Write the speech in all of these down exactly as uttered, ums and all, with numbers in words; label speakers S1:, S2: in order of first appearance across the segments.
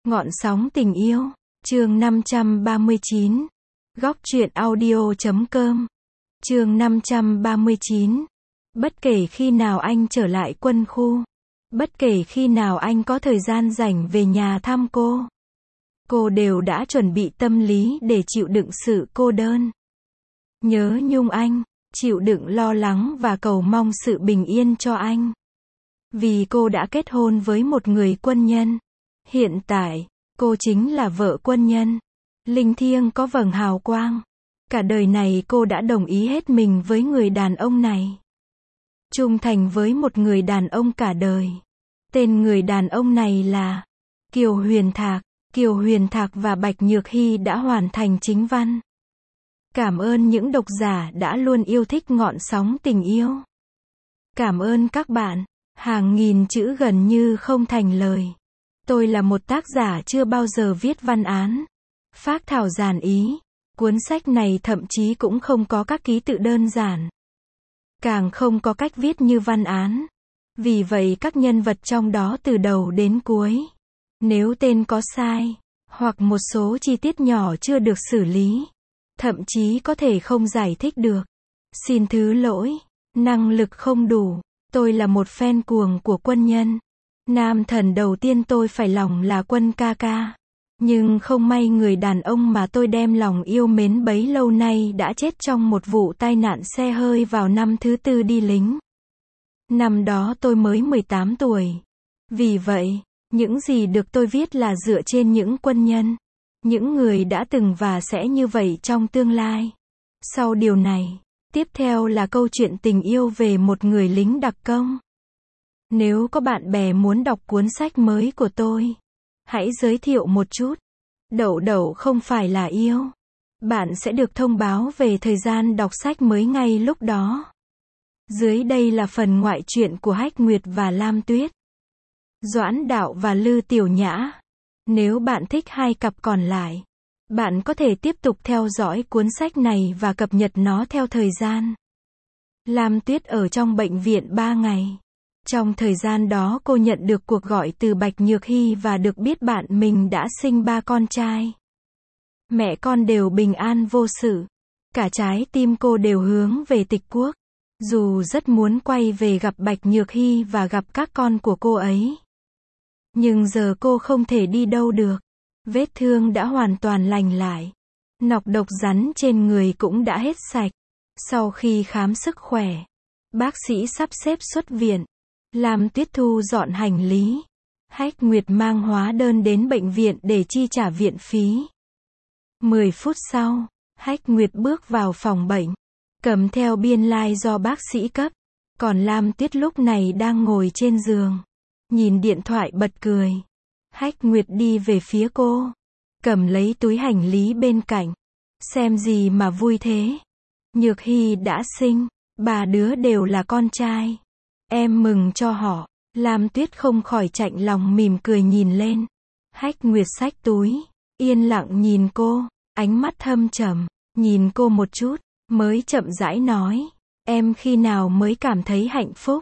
S1: Ngọn sóng tình yêu, chương năm trăm ba mươi chín. Góc truyện audio chấm com. Chương năm trăm ba mươi chín. Bất kể khi nào anh trở lại quân khu, bất kể khi nào anh có thời gian rảnh về nhà thăm cô, cô đều đã chuẩn bị tâm lý để chịu đựng sự cô đơn. Nhớ nhung anh, chịu đựng lo lắng và cầu mong sự bình yên cho anh. Vì cô đã kết hôn với một người quân nhân. Hiện tại, cô chính là vợ quân nhân. Linh thiêng có vầng hào quang. Cả đời này cô đã đồng ý hết mình với người đàn ông này. Trung thành với một người đàn ông cả đời. Tên người đàn ông này là Kiều Huyền Thạc. Kiều Huyền Thạc và Bạch Nhược Hy đã hoàn thành chính văn. Cảm ơn những độc giả đã luôn yêu thích ngọn sóng tình yêu. Cảm ơn các bạn. Hàng nghìn chữ gần như không thành lời. Tôi là một tác giả chưa bao giờ viết văn án, phác thảo giản ý. Cuốn sách này thậm chí cũng không có các ký tự đơn giản. Càng không có cách viết như văn án. Vì vậy các nhân vật trong đó từ đầu đến cuối, nếu tên có sai, hoặc một số chi tiết nhỏ chưa được xử lý, thậm chí có thể không giải thích được, xin thứ lỗi, năng lực không đủ. Tôi là một fan cuồng của quân nhân. Nam thần đầu tiên tôi phải lòng là Quân ca ca. Nhưng không may người đàn ông mà tôi đem lòng yêu mến bấy lâu nay đã chết trong một vụ tai nạn xe hơi vào năm thứ tư đi lính. Năm đó tôi mới mười tám tuổi. Vì vậy, những gì được tôi viết là dựa trên những quân nhân, những người đã từng và sẽ như vậy trong tương lai. Sau điều này, tiếp theo là câu chuyện tình yêu về một người lính đặc công. Nếu có bạn bè muốn đọc cuốn sách mới của tôi, hãy giới thiệu một chút. Đậu đậu không phải là yêu. Bạn sẽ được thông báo về thời gian đọc sách mới ngay lúc đó. Dưới đây là phần ngoại truyện của Hách Nguyệt và Lam Tuyết, Doãn Đạo và Lư Tiểu Nhã. Nếu bạn thích hai cặp còn lại, bạn có thể tiếp tục theo dõi cuốn sách này và cập nhật nó theo thời gian. Lam Tuyết ở trong bệnh viện ba ngày. Trong thời gian đó cô nhận được cuộc gọi từ Bạch Nhược Hy và được biết bạn mình đã sinh ba con trai. Mẹ con đều bình an vô sự. Cả trái tim cô đều hướng về Tịch Quốc. Dù rất muốn quay về gặp Bạch Nhược Hy và gặp các con của cô ấy. Nhưng giờ cô không thể đi đâu được. Vết thương đã hoàn toàn lành lại. Nọc độc rắn trên người cũng đã hết sạch. Sau khi khám sức khỏe, bác sĩ sắp xếp xuất viện. Lam Tuyết thu dọn hành lý. Hách Nguyệt mang hóa đơn đến bệnh viện để chi trả viện phí. Mười phút sau, Hách Nguyệt bước vào phòng bệnh, cầm theo biên lai do bác sĩ cấp. Còn Lam Tuyết lúc này đang ngồi trên giường, nhìn điện thoại bật cười. Hách Nguyệt đi về phía cô, cầm lấy túi hành lý bên cạnh. Xem gì mà vui thế? Nhược Hy đã sinh, ba đứa đều là con trai. Em mừng cho họ. Lam Tuyết không khỏi chạnh lòng mỉm cười nhìn lên. Hách Nguyệt xách túi, yên lặng nhìn cô, ánh mắt thâm trầm, nhìn cô một chút, mới chậm rãi nói, em khi nào mới cảm thấy hạnh phúc?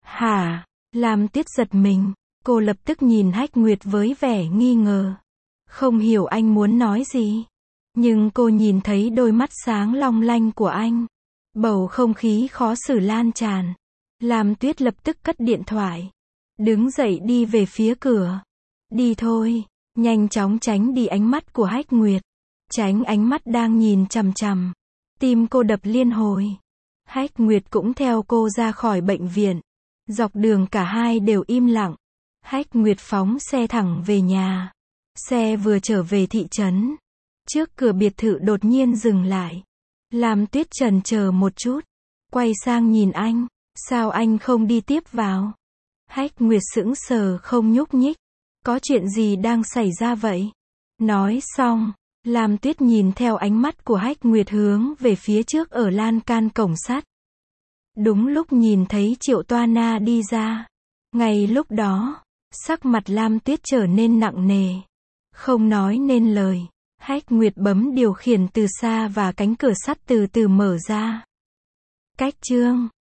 S1: Hả? Lam Tuyết giật mình, cô lập tức nhìn Hách Nguyệt với vẻ nghi ngờ. Không hiểu anh muốn nói gì. Nhưng cô nhìn thấy đôi mắt sáng long lanh của anh. Bầu không khí khó xử lan tràn. Lam Tuyết lập tức cất điện thoại, đứng dậy đi về phía cửa. Đi thôi, nhanh chóng tránh đi ánh mắt của Hách Nguyệt, tránh ánh mắt đang nhìn chằm chằm. Tim cô đập liên hồi. Hách Nguyệt cũng theo cô ra khỏi bệnh viện. Dọc đường cả hai đều im lặng. Hách Nguyệt phóng xe thẳng về nhà. Xe vừa trở về thị trấn, trước cửa biệt thự đột nhiên dừng lại. Lam Tuyết chần chờ một chút, quay sang nhìn anh. Sao anh không đi tiếp vào? Hách Nguyệt sững sờ không nhúc nhích. Có chuyện gì đang xảy ra vậy? Nói xong, Lam Tuyết nhìn theo ánh mắt của Hách Nguyệt hướng về phía trước ở lan can cổng sắt. Đúng lúc nhìn thấy Triệu Toa Na đi ra. Ngay lúc đó, sắc mặt Lam Tuyết trở nên nặng nề. Không nói nên lời, Hách Nguyệt bấm điều khiển từ xa và cánh cửa sắt từ từ mở ra. Cách chương